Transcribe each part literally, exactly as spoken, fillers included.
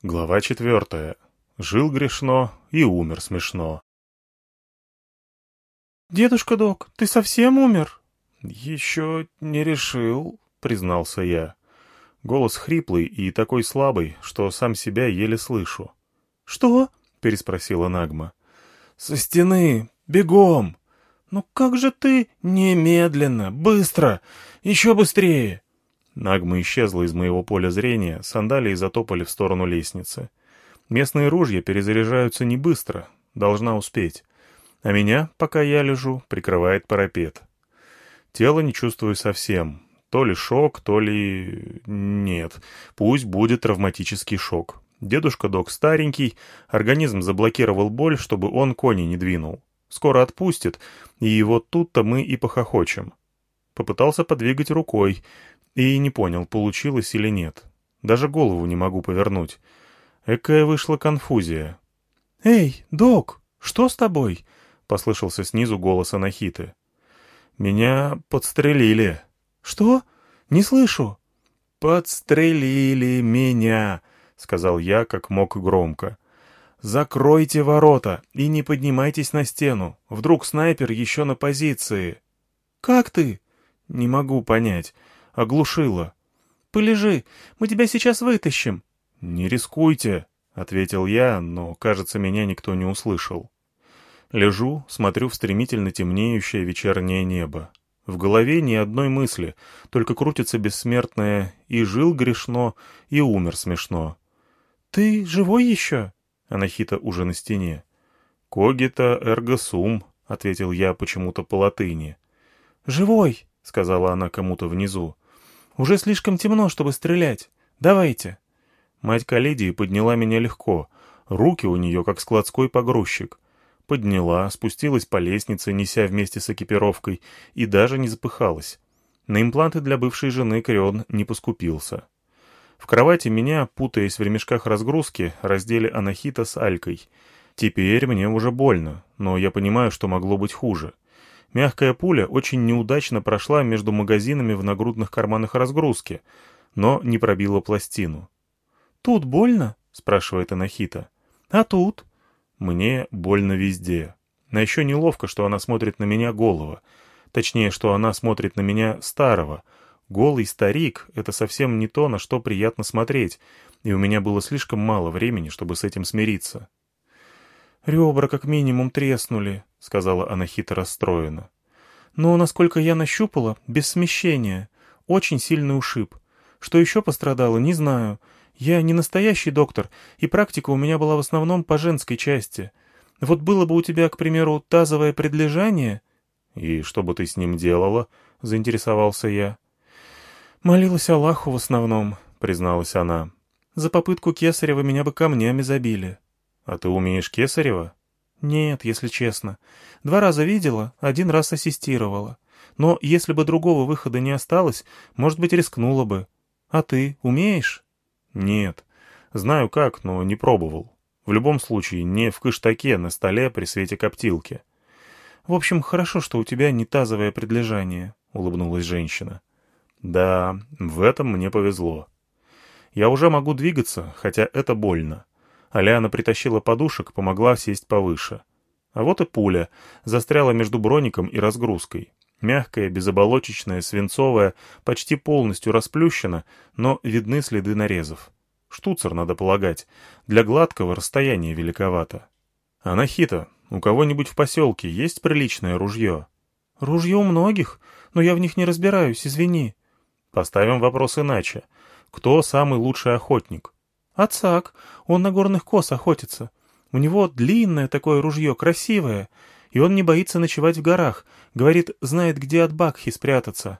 Глава четвертая. Жил грешно и умер смешно. «Дедушка Док, ты совсем умер?» «Еще не решил», — признался я. Голос хриплый и такой слабый, что сам себя еле слышу. «Что?» — переспросила Нагма. «Со стены! Бегом!» «Ну как же ты...» «Немедленно! Быстро! Еще быстрее!» Нагма исчезла из моего поля зрения, сандалии затопали в сторону лестницы. Местные ружья перезаряжаются не быстро, должна успеть. А меня, пока я лежу, прикрывает парапет. Тело не чувствую совсем. То ли шок, то ли... Нет, пусть будет травматический шок. Дедушка Док старенький, организм заблокировал боль, чтобы он кони не двинул. Скоро отпустит, и вот тут-то мы и похохочем. Попытался подвигать рукой, и не понял, получилось или нет. Даже голову не могу повернуть. Экая вышла конфузия. «Эй, Док, что с тобой?» — послышался снизу голос Анахиты. «Меня подстрелили». «Что? Не слышу». «Подстрелили меня», — сказал я как мог громко. «Закройте ворота и не поднимайтесь на стену. Вдруг снайпер еще на позиции». «Как ты?» «Не могу понять. Оглушило». «Полежи, мы тебя сейчас вытащим». «Не рискуйте», — ответил я, но, кажется, меня никто не услышал. Лежу, смотрю в стремительно темнеющее вечернее небо. В голове ни одной мысли, только крутится бессмертное «и жил грешно, и умер смешно». «Ты живой еще?» Анахита уже на стене. «Когита эрго сум», — ответил я почему-то по латыни. «Живой», — сказала она кому-то внизу. «Уже слишком темно, чтобы стрелять. Давайте». Мать Каледии подняла меня легко. Руки у нее, как складской погрузчик. Подняла, спустилась по лестнице, неся вместе с экипировкой, и даже не запыхалась. На импланты для бывшей жены Крион не поскупился. В кровати меня, путаясь в ремешках разгрузки, раздели Анахита с Алькой. Теперь мне уже больно, но я понимаю, что могло быть хуже. Мягкая пуля очень неудачно прошла между магазинами в нагрудных карманах разгрузки, но не пробила пластину. «Тут больно?» — спрашивает Анахита. «А тут?» Мне больно везде. Но еще неловко, что она смотрит на меня голого. Точнее, что она смотрит на меня старого. Голый старик — это совсем не то, на что приятно смотреть, и у меня было слишком мало времени, чтобы с этим смириться. «Ребра как минимум треснули», — сказала Анахита расстроенно. «Но, насколько я нащупала, без смещения. Очень сильный ушиб. Что еще пострадало, не знаю. Я не настоящий доктор, и практика у меня была в основном по женской части. Вот было бы у тебя, к примеру, тазовое предлежание...» «И что бы ты с ним делала?» — заинтересовался я. «Молилась Аллаху в основном», — призналась она. «За попытку кесарева меня бы камнями забили». «А ты умеешь кесарево?» «Нет, если честно. Два раза видела, один раз ассистировала. Но если бы другого выхода не осталось, может быть, рискнула бы. А ты умеешь?» «Нет. Знаю как, но не пробовал. В любом случае, не в кыштаке на столе при свете коптилки». «В общем, хорошо, что у тебя не тазовое предлежание», — улыбнулась женщина. «Да, в этом мне повезло. Я уже могу двигаться, хотя это больно». Аляна притащила подушек, помогла сесть повыше. А вот и пуля, застряла между броником и разгрузкой. Мягкая, безоболочечная, свинцовая, почти полностью расплющена, но видны следы нарезов. Штуцер, надо полагать. Для гладкого расстояние великовато. «Анахита, у кого-нибудь в поселке есть приличное ружье?» «Ружье у многих, но я в них не разбираюсь, извини». «Поставим вопрос иначе. Кто самый лучший охотник?» «Ацак, он на горных коз охотится. У него длинное такое ружье, красивое, и он не боится ночевать в горах, говорит, знает, где от Бакхи спрятаться».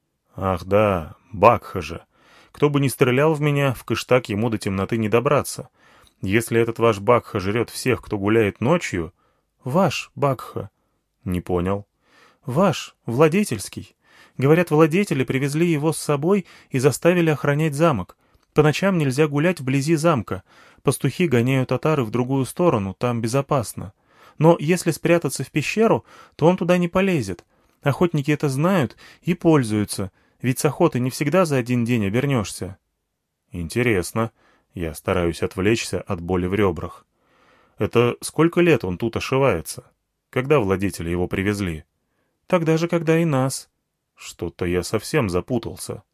«Ах да, Бакха же. Кто бы ни стрелял в меня, в Кыштак ему до темноты не добраться. Если этот ваш Бакха жрет всех, кто гуляет ночью...» «Ваш Бакха». «Не понял». «Ваш, владетельский. Говорят, владетели привезли его с собой и заставили охранять замок. По ночам нельзя гулять вблизи замка. Пастухи гоняют отары в другую сторону, там безопасно. Но если спрятаться в пещеру, то он туда не полезет. Охотники это знают и пользуются, ведь с охоты не всегда за один день обернешься». «Интересно. Я стараюсь отвлечься от боли в ребрах. Это сколько лет он тут ошивается? Когда владетели его привезли? Тогда же, когда и нас. Что-то я совсем запутался.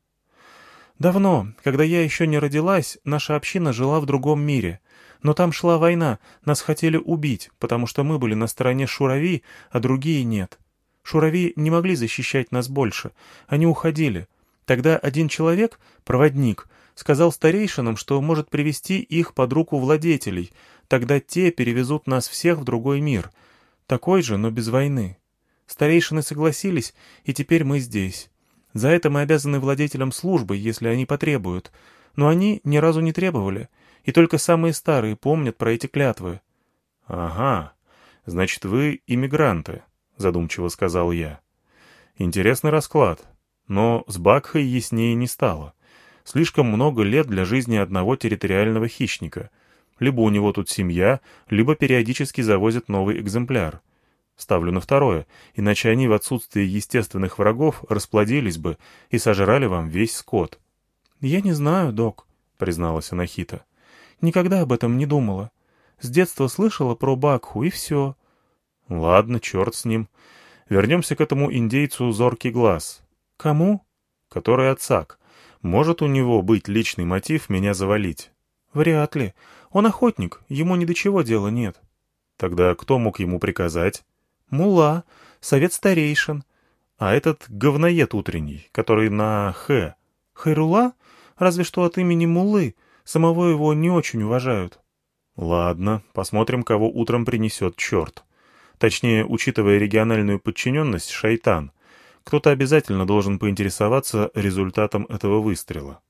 Давно, когда я еще не родилась, наша община жила в другом мире. Но там шла война, нас хотели убить, потому что мы были на стороне Шурави, а другие нет. Шурави не могли защищать нас больше, они уходили. Тогда один человек, проводник, сказал старейшинам, что может привести их под руку владетелей, тогда те перевезут нас всех в другой мир. Такой же, но без войны. Старейшины согласились, и теперь мы здесь. За это мы обязаны владетелям службы, если они потребуют. Но они ни разу не требовали, и только самые старые помнят про эти клятвы. — Ага, значит, вы иммигранты, — задумчиво сказал я. — Интересный расклад, но с Бакхой яснее не стало. Слишком много лет для жизни одного территориального хищника. Либо у него тут семья, либо периодически завозят новый экземпляр. Ставлю на второе, иначе они в отсутствие естественных врагов расплодились бы и сожрали вам весь скот. — Я не знаю, док, — призналась Анахита. — Никогда об этом не думала. С детства слышала про Бакху, и все. — Ладно, черт с ним. Вернемся к этому индейцу Зоркий Глаз. — Кому? — Который Ацак. Может у него быть личный мотив меня завалить? — Вряд ли. Он охотник, ему ни до чего дела нет. — Тогда кто мог ему приказать? Мулла, совет старейшин. А этот говноед утренний, который на «Х». Хайрула? Разве что от имени Муллы. Самого его не очень уважают. Ладно, посмотрим, кого утром принесет черт. Точнее, учитывая региональную подчиненность, шайтан. Кто-то обязательно должен поинтересоваться результатом этого выстрела.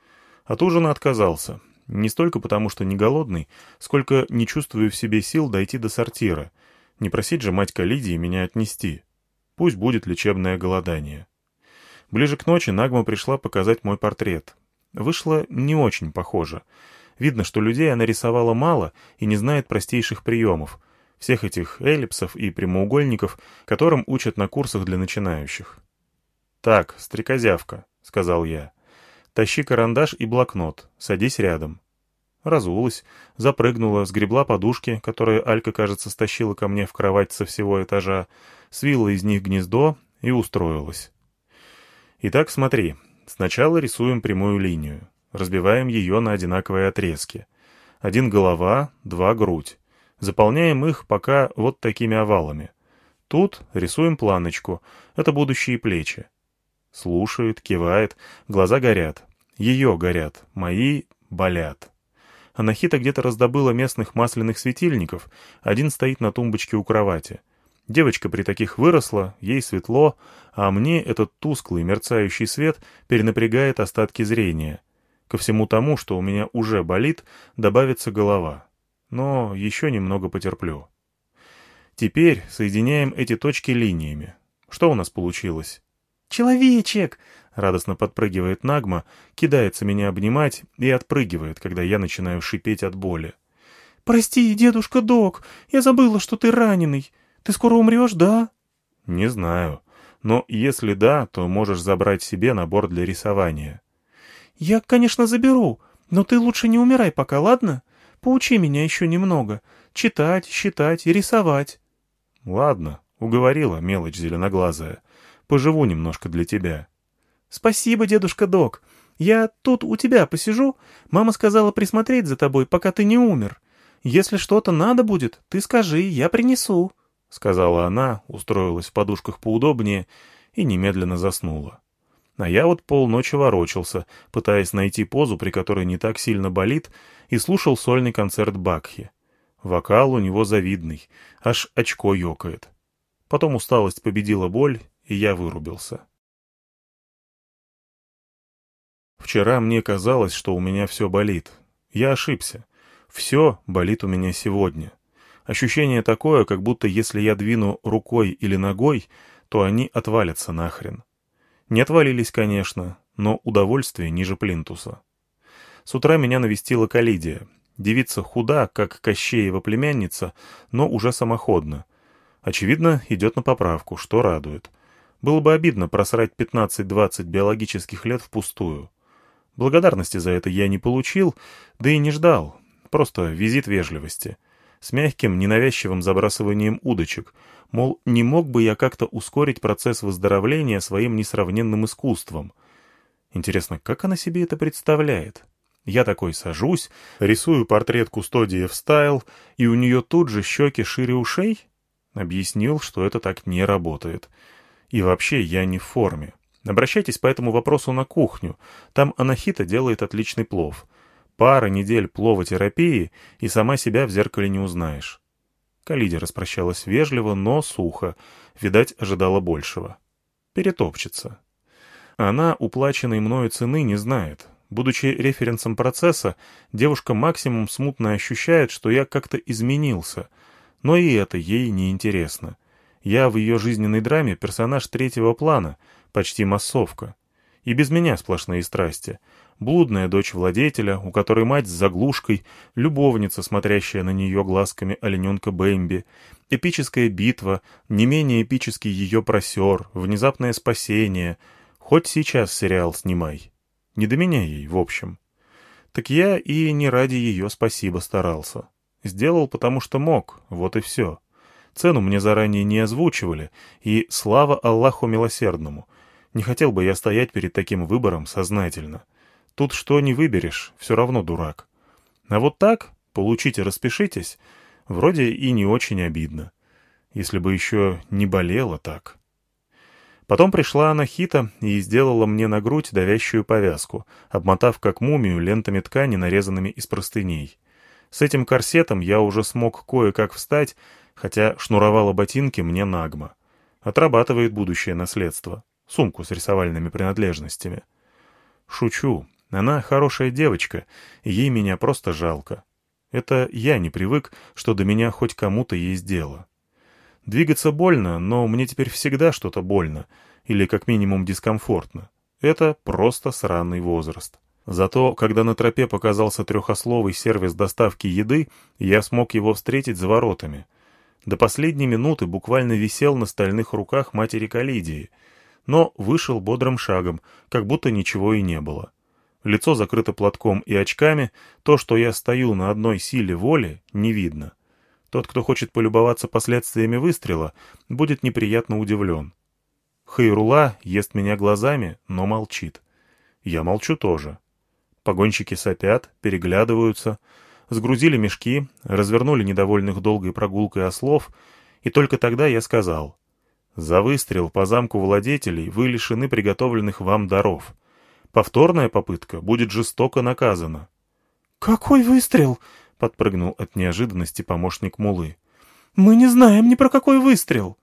От ужина отказался. Не столько потому, что не голодный, сколько не чувствую в себе сил дойти до сортира. Не просить же мать Калидии меня отнести. Пусть будет лечебное голодание. Ближе к ночи Нагма пришла показать мой портрет. Вышло не очень похоже. Видно, что людей она рисовала мало и не знает простейших приемов. Всех этих эллипсов и прямоугольников, которым учат на курсах для начинающих. «Так, стрекозявка», — сказал я. «Тащи карандаш и блокнот. Садись рядом». Разулась, запрыгнула, сгребла подушки, которые Алька, кажется, стащила ко мне в кровать со всего этажа, свила из них гнездо и устроилась. Итак, смотри. Сначала рисуем прямую линию. Разбиваем ее на одинаковые отрезки. Один голова, два грудь. Заполняем их пока вот такими овалами. Тут рисуем планочку. Это будущие плечи. Слушает, кивает, глаза горят. Ее горят, мои болят. Анахита где-то раздобыла местных масляных светильников, один стоит на тумбочке у кровати. Девочка при таких выросла, ей светло, а мне этот тусклый мерцающий свет перенапрягает остатки зрения. Ко всему тому, что у меня уже болит, добавится голова. Но еще немного потерплю. Теперь соединяем эти точки линиями. Что у нас получилось? «Человечек!» — радостно подпрыгивает Нагма, кидается меня обнимать и отпрыгивает, когда я начинаю шипеть от боли. «Прости, дедушка Док, я забыла, что ты раненый. Ты скоро умрешь, да?» «Не знаю. Но если да, то можешь забрать себе набор для рисования». «Я, конечно, заберу, но ты лучше не умирай пока, ладно? Поучи меня еще немного. Читать, считать и рисовать». «Ладно, уговорила, мелочь зеленоглазая. Поживу немножко для тебя». «Спасибо, дедушка Док. Я тут у тебя посижу. Мама сказала присмотреть за тобой, пока ты не умер. Если что-то надо будет, ты скажи, я принесу», — сказала она, устроилась в подушках поудобнее и немедленно заснула. А я вот полночи ворочался, пытаясь найти позу, при которой не так сильно болит, и слушал сольный концерт Бакхи. Вокал у него завидный, аж очко ёкает. Потом усталость победила боль, и я вырубился. Вчера мне казалось, что у меня все болит. Я ошибся. Все болит у меня сегодня. Ощущение такое, как будто если я двину рукой или ногой, то они отвалятся нахрен. Не отвалились, конечно, но удовольствие ниже плинтуса. С утра меня навестила Калидия. Девица худа, как Кощеева племянница, но уже самоходна. Очевидно, идет на поправку, что радует. Было бы обидно просрать пятнадцать-двадцать биологических лет впустую. Благодарности за это я не получил, да и не ждал. Просто визит вежливости. С мягким, ненавязчивым забрасыванием удочек. Мол, не мог бы я как-то ускорить процесс выздоровления своим несравненным искусством. Интересно, как она себе это представляет? Я такой сажусь, рисую портрет кустодия в стайл, и у нее тут же щеки шире ушей? Объяснил, что это так не работает. И вообще я не в форме. Обращайтесь по этому вопросу на кухню. Там Анахита делает отличный плов. Пара недель пловотерапии, и сама себя в зеркале не узнаешь. Калиде распрощалась вежливо, но сухо. Видать, ожидала большего. Перетопчется. Она уплаченной мною цены не знает. Будучи референсом процесса, девушка максимум смутно ощущает, что я как-то изменился. Но и это ей не интересно. Я в ее жизненной драме персонаж третьего плана, почти массовка. И без меня сплошные страсти. Блудная дочь владетеля, у которой мать с заглушкой, любовница, смотрящая на нее глазками олененка Бэмби, эпическая битва, не менее эпический ее просер, внезапное спасение. Хоть сейчас сериал снимай. Не до меня ей, в общем. Так я и не ради ее спасибо старался. Сделал, потому что мог, вот и все. Цену мне заранее не озвучивали, и слава Аллаху милосердному. Не хотел бы я стоять перед таким выбором сознательно. Тут что не выберешь, все равно дурак. А вот так, получите, распишитесь, вроде и не очень обидно. Если бы еще не болело так. Потом пришла Анахита и сделала мне на грудь давящую повязку, обмотав как мумию лентами ткани, нарезанными из простыней. С этим корсетом я уже смог кое-как встать, хотя шнуровала ботинки мне Нагма. Отрабатывает будущее наследство. Сумку с рисовальными принадлежностями. Шучу. Она хорошая девочка, и ей меня просто жалко. Это я не привык, что до меня хоть кому-то есть дело. Двигаться больно, но мне теперь всегда что-то больно, или как минимум дискомфортно. Это просто сраный возраст. Зато, когда на тропе показался трехословый сервис доставки еды, я смог его встретить за воротами. До последней минуты буквально висел на стальных руках матери Калидии, но вышел бодрым шагом, как будто ничего и не было. Лицо закрыто платком и очками, то, что я стою на одной силе воли, не видно. Тот, кто хочет полюбоваться последствиями выстрела, будет неприятно удивлен. Хайрула ест меня глазами, но молчит. Я молчу тоже. Погонщики сопят, переглядываются, сгрузили мешки, развернули недовольных долгой прогулкой ослов, и только тогда я сказал: «За выстрел по замку владетелей вы лишены приготовленных вам даров. Повторная попытка будет жестоко наказана». «Какой выстрел?» — подпрыгнул от неожиданности помощник Мулы. «Мы не знаем ни про какой выстрел».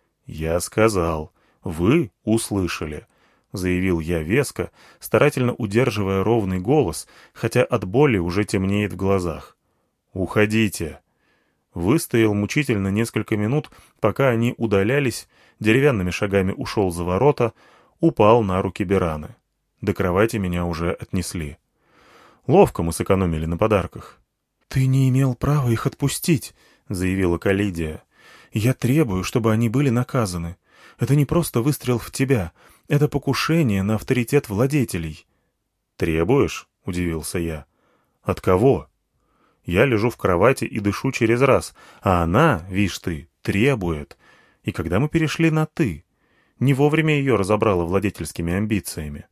«Я сказал. Вы услышали», — заявил я веско, старательно удерживая ровный голос, хотя от боли уже темнеет в глазах. «Уходите». Выстоял мучительно несколько минут, пока они удалялись, деревянными шагами ушел за ворота, упал на руки Бераны. До кровати меня уже отнесли. Ловко мы сэкономили на подарках. «Ты не имел права их отпустить», — заявила Калидия. «Я требую, чтобы они были наказаны. Это не просто выстрел в тебя, это покушение на авторитет владетелей». «Требуешь?» — удивился я. «От кого?» Я лежу в кровати и дышу через раз, а она, вишь ты, требует. И когда мы перешли на «ты», не вовремя ее разобрала владетельскими амбициями.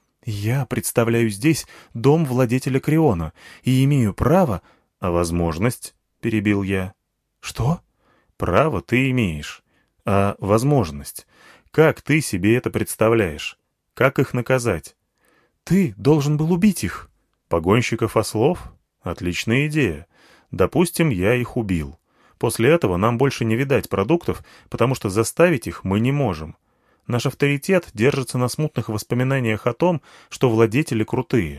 «Я представляю здесь дом владетеля Криона и имею право...» «А возможность?» — перебил я. «Что?» «Право ты имеешь. А возможность? Как ты себе это представляешь? Как их наказать?» «Ты должен был убить их». «Погонщиков ослов? Отличная идея. Допустим, я их убил. После этого нам больше не видать продуктов, потому что заставить их мы не можем. Наш авторитет держится на смутных воспоминаниях о том, что владетели крутые.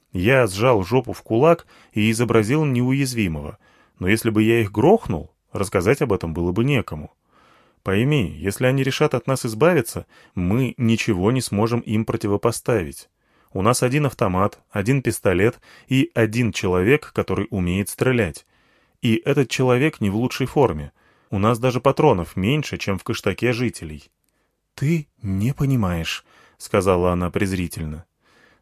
Я сжал жопу в кулак и изобразил неуязвимого. Но если бы я их грохнул, рассказать об этом было бы некому. Пойми, если они решат от нас избавиться, мы ничего не сможем им противопоставить. У нас один автомат, один пистолет и один человек, который умеет стрелять. И этот человек не в лучшей форме. У нас даже патронов меньше, чем в кыштаке жителей». «Ты не понимаешь», — сказала она презрительно.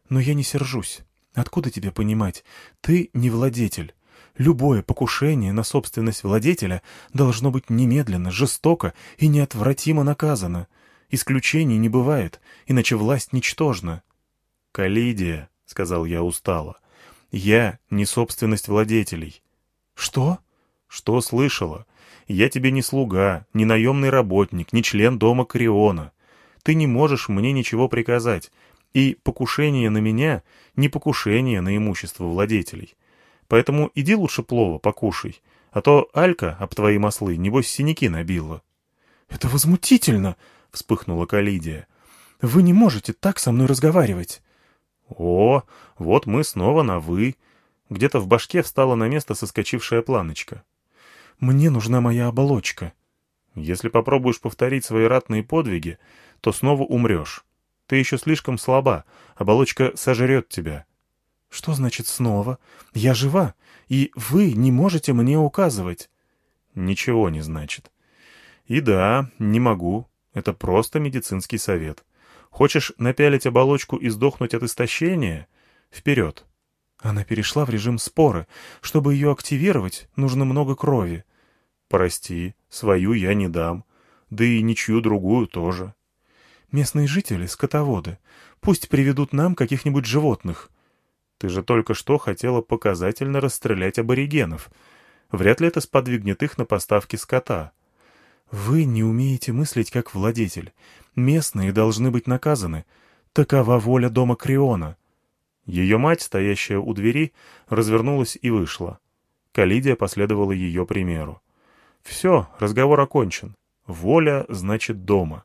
Но я не сержусь. Откуда тебе понимать? Ты не владетель. Любое покушение на собственность владетеля должно быть немедленно, жестоко и неотвратимо наказано. Исключений не бывает, иначе власть ничтожна. «Калидия», — сказал я устало, — «я не собственность владетелей». «Что?» «Что слышала? Я тебе не слуга, не наемный работник, не член дома Криона. Ты не можешь мне ничего приказать, и покушение на меня — не покушение на имущество владетелей. Поэтому иди лучше плова покушай, а то Алька об твои маслы, небось, синяки набила». «Это возмутительно!» — вспыхнула Калидия. «Вы не можете так со мной разговаривать». «О, вот мы снова на «вы». Где-то в башке встала на место соскочившая планочка. «Мне нужна моя оболочка». «Если попробуешь повторить свои ратные подвиги, то снова умрешь. Ты еще слишком слаба, оболочка сожрет тебя». «Что значит снова? Я жива, и вы не можете мне указывать». «Ничего не значит». «И да, не могу. Это просто медицинский совет. Хочешь напялить оболочку и сдохнуть от истощения? Вперед!» Она перешла в режим споры. Чтобы ее активировать, нужно много крови. «Прости, свою я не дам. Да и ничью другую тоже». «Местные жители — скотоводы. Пусть приведут нам каких-нибудь животных». «Ты же только что хотела показательно расстрелять аборигенов. Вряд ли это сподвигнет их на поставки скота». «Вы не умеете мыслить как владетель. Местные должны быть наказаны. Такова воля дома Криона». Ее мать, стоящая у двери, развернулась и вышла. Калидия последовала ее примеру. «Все, разговор окончен. Воля значит дома».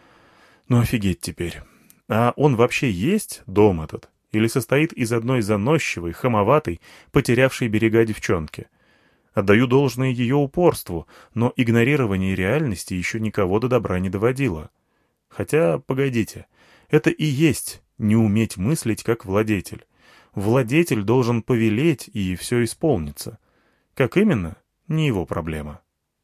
Ну офигеть теперь. А он вообще есть, дом этот? Или состоит из одной заносчивой, хамоватой, потерявшей берега девчонки? Отдаю должное ее упорству, но игнорирование реальности еще никого до добра не доводило. Хотя, погодите, это и есть не уметь мыслить как владетель. Владетель должен повелеть, и все исполнится. Как именно? Не его проблема.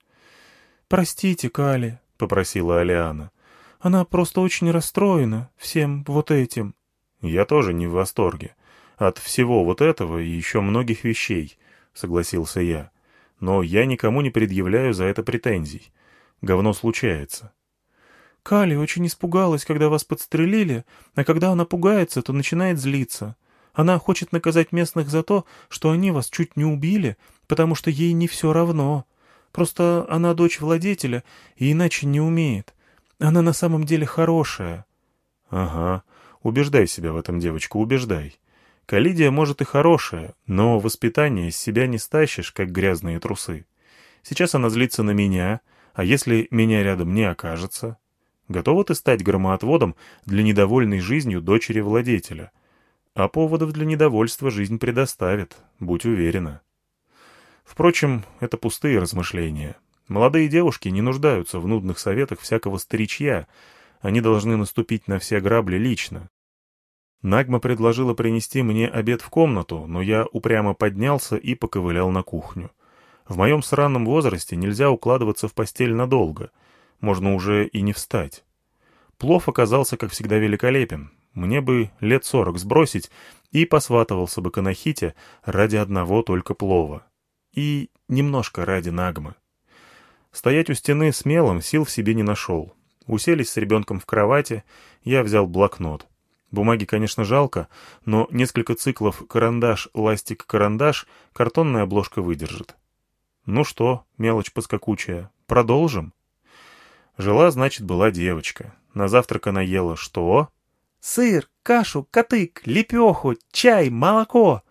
«Простите, Кали», — попросила Алиана. «Она просто очень расстроена всем вот этим». «Я тоже не в восторге. От всего вот этого и еще многих вещей», — согласился я. «Но я никому не предъявляю за это претензий. Говно случается». «Кали очень испугалась, когда вас подстрелили, а когда она пугается, то начинает злиться. Она хочет наказать местных за то, что они вас чуть не убили, потому что ей не все равно. Просто она дочь владетеля и иначе не умеет. Она на самом деле хорошая». «Ага. Убеждай себя в этом, девочка, убеждай. Калидия, может, и хорошая, но воспитание из себя не стащишь, как грязные трусы. Сейчас она злится на меня, а если меня рядом не окажется? Готова ты стать громоотводом для недовольной жизнью дочери владетеля? А поводов для недовольства жизнь предоставит, будь уверена». Впрочем, это пустые размышления. Молодые девушки не нуждаются в нудных советах всякого старичья, они должны наступить на все грабли лично. Нагма предложила принести мне обед в комнату, но я упрямо поднялся и поковылял на кухню. В моем сраном возрасте нельзя укладываться в постель надолго, можно уже и не встать. Плов оказался, как всегда, великолепен. Мне бы лет сорок сбросить, и посватывался бы к Анахите ради одного только плова. И немножко ради Нагмы. Стоять у стены смелым сил в себе не нашел. Уселись с ребенком в кровати, я взял блокнот. Бумаги, конечно, жалко, но несколько циклов карандаш-ластик-карандаш картонная обложка выдержит. Ну что, мелочь поскакучая, продолжим? Жила, значит, была девочка. На завтрак она ела что? «Сыр, кашу, катык, лепеху, чай, молоко».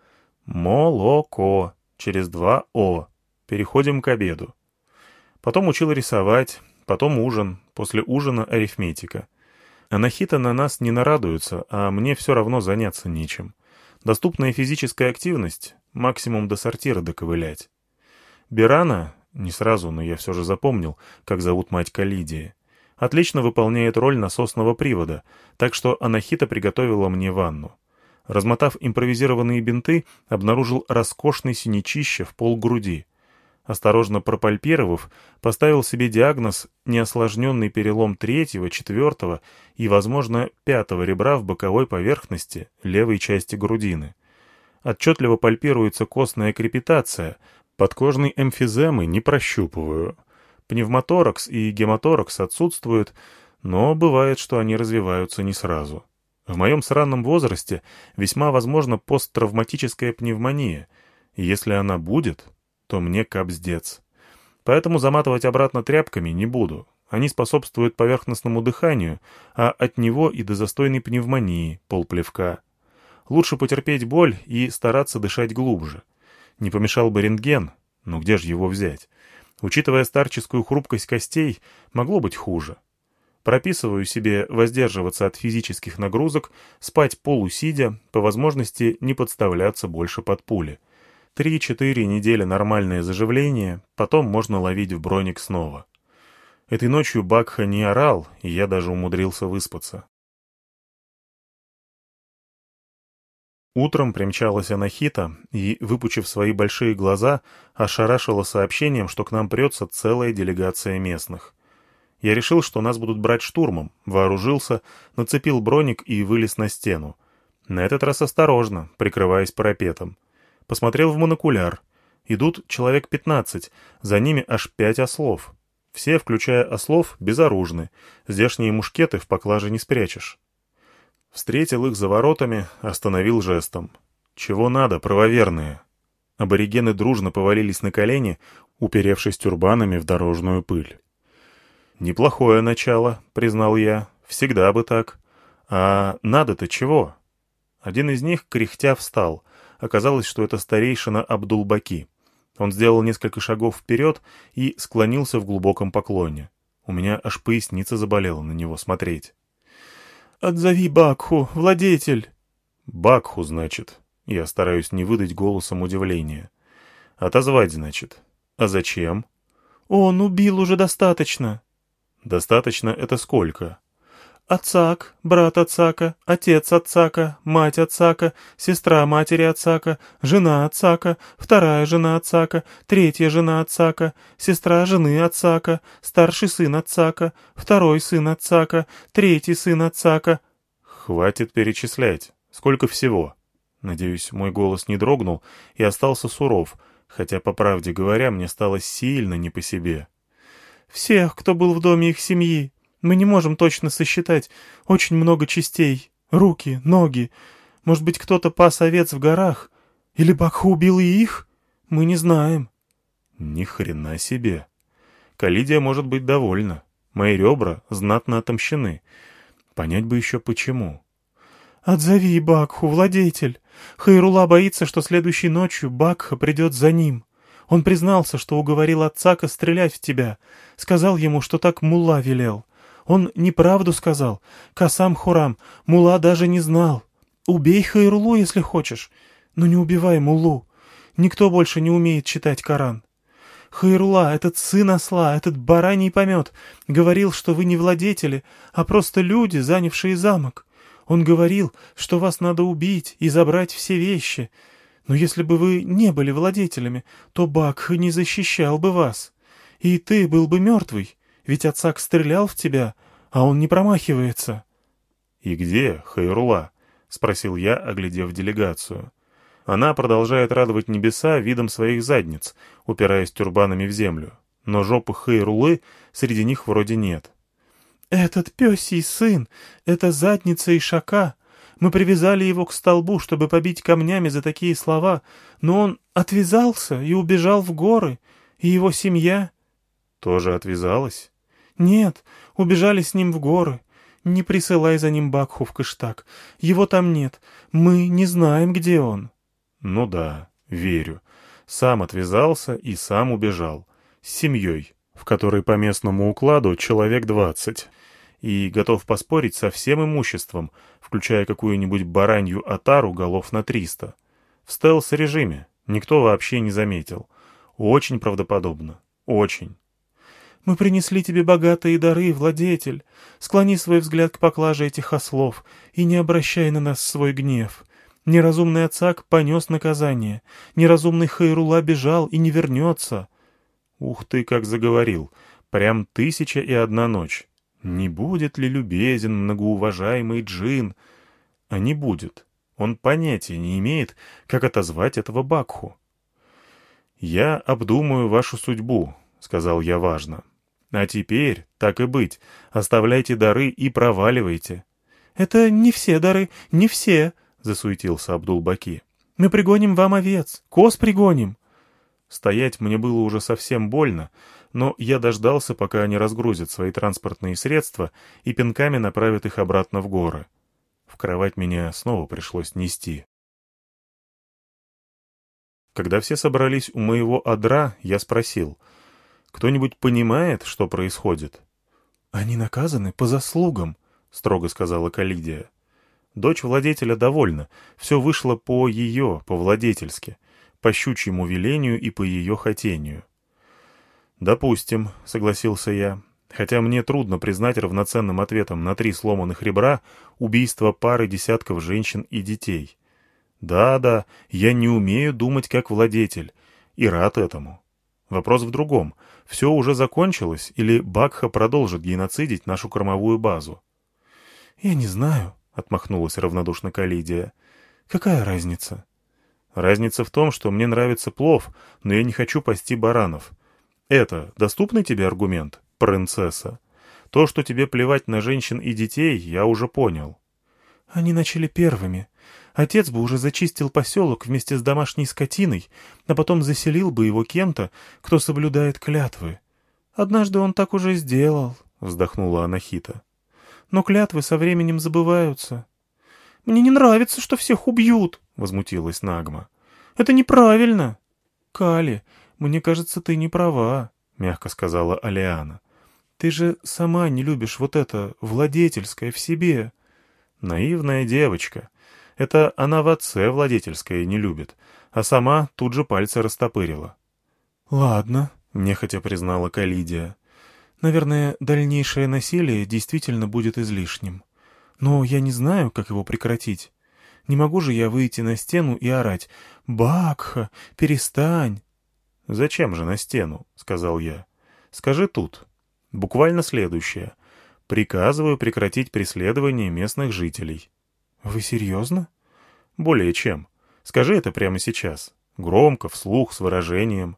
Молоко. Через два «о». Переходим к обеду. Потом учил рисовать, потом ужин, после ужина арифметика. Анахита на нас не нарадуется, а мне все равно заняться нечем. Доступная физическая активность, максимум до сортира доковылять. Бирана, не сразу, но я все же запомнил, как зовут мать Калидии, отлично выполняет роль насосного привода, так что Анахита приготовила мне ванну. Размотав импровизированные бинты, обнаружил роскошный синячище в полгруди. Осторожно пропальпировав, поставил себе диагноз неосложненный перелом третьего, четвертого и, возможно, пятого ребра в боковой поверхности левой части грудины. Отчетливо пальпируется костная крепитация, подкожной эмфиземы не прощупываю. Пневмоторакс и гемоторакс отсутствуют, но бывает, что они развиваются не сразу. В моем сранном возрасте весьма возможна посттравматическая пневмония, и если она будет, то мне капздец. Поэтому заматывать обратно тряпками не буду. Они способствуют поверхностному дыханию, а от него и до застойной пневмонии полплевка. Лучше потерпеть боль и стараться дышать глубже. Не помешал бы рентген, но где же его взять? Учитывая старческую хрупкость костей, могло быть хуже. Прописываю себе воздерживаться от физических нагрузок, спать полусидя, по возможности не подставляться больше под пули. Три-четыре недели нормальное заживление, потом можно ловить в броник снова. Этой ночью Бакха не орал, и я даже умудрился выспаться. Утром примчалась Анахита и, выпучив свои большие глаза, ошарашила сообщением, что к нам прется целая делегация местных. Я решил, что нас будут брать штурмом, вооружился, нацепил броник и вылез на стену. На этот раз осторожно, прикрываясь парапетом. Посмотрел в монокуляр. Идут человек пятнадцать, за ними аж пять ослов. Все, включая ослов, безоружны. Здешние мушкеты в поклаже не спрячешь. Встретил их за воротами, остановил жестом. «Чего надо, правоверные?» Аборигены дружно повалились на колени, уперевшись тюрбанами в дорожную пыль. «Неплохое начало», — признал я. «Всегда бы так. А надо-то чего?» Один из них, кряхтя, встал. Оказалось, что это старейшина Абдул-Баки. Он сделал несколько шагов вперед и склонился в глубоком поклоне. У меня аж поясница заболела на него смотреть. «Отзови Бакху, владетель!» «Бакху, значит?» Я стараюсь не выдать голосом удивления. «Отозвать, значит? А зачем?» «Он убил уже достаточно». «Достаточно — это сколько?» «Ацак, брат Ацака, отец Ацака, мать Ацака, сестра матери Ацака, жена Ацака, вторая жена Ацака, третья жена Ацака, сестра жены Ацака, старший сын Ацака, второй сын Ацака, третий сын Ацака». «Хватит перечислять. Сколько всего?» Надеюсь, мой голос не дрогнул и остался суров, хотя, по правде говоря, мне стало сильно не по себе. «Всех, кто был в доме их семьи. Мы не можем точно сосчитать. Очень много частей. Руки, ноги. Может быть, кто-то пас овец в горах? Или Бакха убил и их? Мы не знаем». Ни хрена себе. Калидия может быть довольна. Мои ребра знатно отомщены. Понять бы еще почему. «Отзови Бакху, владетель. Хайрула боится, что следующей ночью Бакха придет за ним. Он признался, что уговорил Ацака стрелять в тебя. Сказал ему, что так мулла велел. Он неправду сказал. Касам Хурам, мулла даже не знал. Убей Хайрулу, если хочешь, но не убивай муллу. Никто больше не умеет читать Коран. Хайрула, этот сын осла, этот бараний помет, говорил, что вы не владетели, а просто люди, занявшие замок. Он говорил, что вас надо убить и забрать все вещи. Но если бы вы не были владетелями, то Бакха не защищал бы вас. И ты был бы мертвый, ведь Ацак стрелял в тебя, а он не промахивается». «И где Хайрула?» — спросил я, оглядев делегацию. Она продолжает радовать небеса видом своих задниц, упираясь тюрбанами в землю. Но жопы Хайрулы среди них вроде нет. «Этот пёсий сын, это задница Ишака. Мы привязали его к столбу, чтобы побить камнями за такие слова, но он отвязался и убежал в горы, и его семья...» «Тоже отвязалась?» «Нет, убежали с ним в горы. Не присылай за ним Бакху в Кыштак. Его там нет. Мы не знаем, где он». «Ну да, верю. Сам отвязался и сам убежал. С семьей, в которой по местному укладу человек двадцать. И готов поспорить со всем имуществом, включая какую-нибудь баранью отару голов на триста. В стелс-режиме. Никто вообще не заметил. Очень правдоподобно. Очень». «Мы принесли тебе богатые дары, владетель. Склони свой взгляд к поклаже этих ослов и не обращай на нас свой гнев. Неразумный Ацак понес наказание. Неразумный Хайрула бежал и не вернется». Ух ты, как заговорил. Прям тысяча и одна ночь. Не будет ли любезен многоуважаемый джин? А не будет. Он понятия не имеет, как отозвать этого Бакху. «Я обдумаю вашу судьбу», — сказал я важно. «А теперь, так и быть, оставляйте дары и проваливайте». «Это не все дары, не все», — засуетился Абдул-Баки. «Мы пригоним вам овец, коз пригоним». Стоять мне было уже совсем больно, но я дождался, пока они разгрузят свои транспортные средства и пинками направят их обратно в горы. В кровать меня снова пришлось нести. Когда все собрались у моего адра, я спросил, «Кто-нибудь понимает, что происходит?» «Они наказаны по заслугам», — строго сказала Калидия. Дочь владетеля довольна, все вышло по ее, по-владетельски, по щучьему велению и по ее хотению. «Допустим», — согласился я, хотя мне трудно признать равноценным ответом на три сломанных ребра убийство пары десятков женщин и детей. Да-да, я не умею думать как владетель, и рад этому. Вопрос в другом. Все уже закончилось, или Бакха продолжит геноцидить нашу кормовую базу? «Я не знаю», — отмахнулась равнодушно Калидия. «Какая разница?» «Разница в том, что мне нравится плов, но я не хочу пасти баранов. Это доступный тебе аргумент, принцесса? То, что тебе плевать на женщин и детей, я уже понял». «Они начали первыми. Отец бы уже зачистил поселок вместе с домашней скотиной, а потом заселил бы его кем-то, кто соблюдает клятвы. Однажды он так уже сделал», — вздохнула Анахита. «Но клятвы со временем забываются». «Мне не нравится, что всех убьют», — возмутилась Нагма. «Это неправильно». «Кали, мне кажется, ты не права», — мягко сказала Алиана. «Ты же сама не любишь вот это владетельское в себе». «Наивная девочка. Это она в отце владетельское не любит, а сама тут же пальцы растопырила». «Ладно», — нехотя признала Калидия. «Наверное, дальнейшее насилие действительно будет излишним. Но я не знаю, как его прекратить. Не могу же я выйти на стену и орать: «Бакха, перестань!» «Зачем же на стену?» — сказал я. «Скажи тут. Буквально следующее. Приказываю прекратить преследование местных жителей». «Вы серьезно?» «Более чем. Скажи это прямо сейчас. Громко, вслух, с выражением».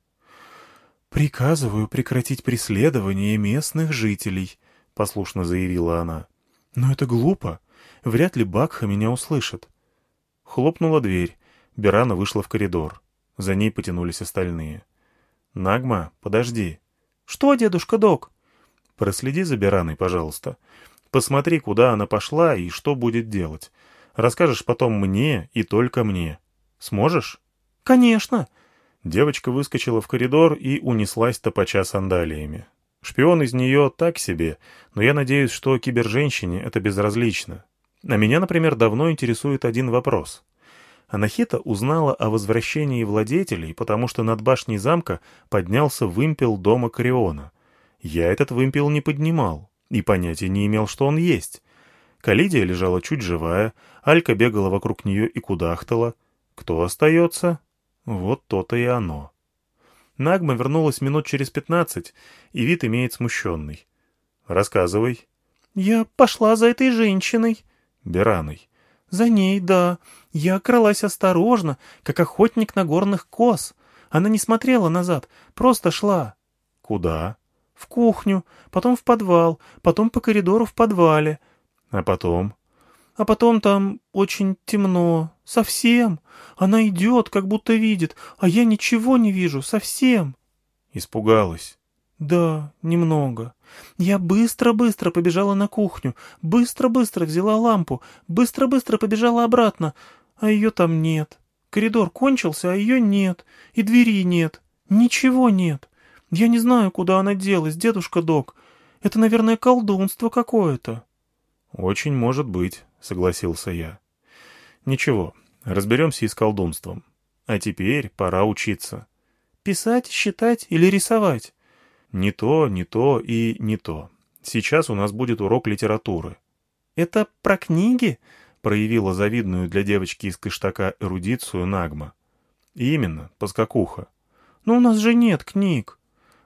«Приказываю прекратить преследование местных жителей», — послушно заявила она. «Но это глупо. Вряд ли Бакха меня услышит». Хлопнула дверь. Берана вышла в коридор. За ней потянулись остальные. «Нагма, подожди». «Что, дедушка Док?» «Проследи за Бераной, пожалуйста. Посмотри, куда она пошла и что будет делать. Расскажешь потом мне и только мне. Сможешь?» «Конечно». Девочка выскочила в коридор и унеслась топача сандалиями. Шпион из нее так себе, но я надеюсь, что киберженщине это безразлично. А меня, например, давно интересует один вопрос. Анахита узнала о возвращении владетелей, потому что над башней замка поднялся вымпел дома Кориона. Я этот вымпел не поднимал и понятия не имел, что он есть. Калидия лежала чуть живая, Алька бегала вокруг нее и кудахтала. Кто остается? Вот то-то и оно. Нагма вернулась минут через пятнадцать, и вид имеет смущенный. «Рассказывай». «Я пошла за этой женщиной». «Бераной». «За ней, да. Я кралась осторожно, как охотник на горных коз. Она не смотрела назад, просто шла». «Куда?» «В кухню, потом в подвал, потом по коридору в подвале». «А потом?» «А потом там очень темно. Совсем. Она идет, как будто видит, а я ничего не вижу, совсем». «Испугалась?» «Да, немного. Я быстро-быстро побежала на кухню, быстро-быстро взяла лампу, быстро-быстро побежала обратно, а ее там нет. Коридор кончился, а ее нет, и двери нет, ничего нет. Я не знаю, куда она делась, дедушка Док. Это, наверное, колдунство какое-то». «Очень может быть», — согласился я. «Ничего, разберемся и с колдунством. А теперь пора учиться». «Писать, считать или рисовать?» «Не то, не то и не то. Сейчас у нас будет урок литературы». «Это про книги?» — проявила завидную для девочки из Кыштака эрудицию Нагма. «Именно, поскакуха». «Но у нас же нет книг».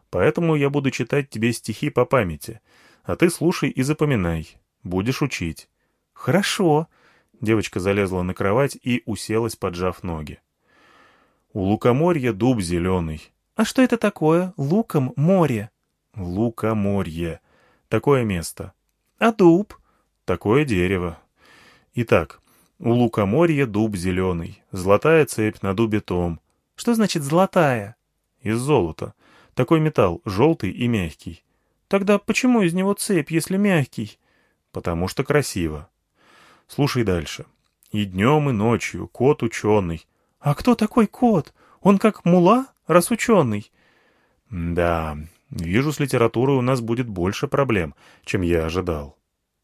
Поэтому я буду читать тебе стихи по памяти, а ты слушай и запоминай. Будешь учить». «Хорошо». Девочка залезла на кровать и уселась, поджав ноги. «У лукоморья дуб зеленый». «А что это такое? Луком море?» «Лукоморье. Такое место». «А дуб?» «Такое дерево». Итак, у лукоморья дуб зеленый, золотая цепь на дубе том. «Что значит золотая?» Из золота. Такой металл, желтый и мягкий. «Тогда почему из него цепь, если мягкий?» Потому что красиво. Слушай дальше. И днем, и ночью кот ученый. «А кто такой кот? Он как мула, раз ученый?» Да, вижу, с литературой у нас будет больше проблем, чем я ожидал.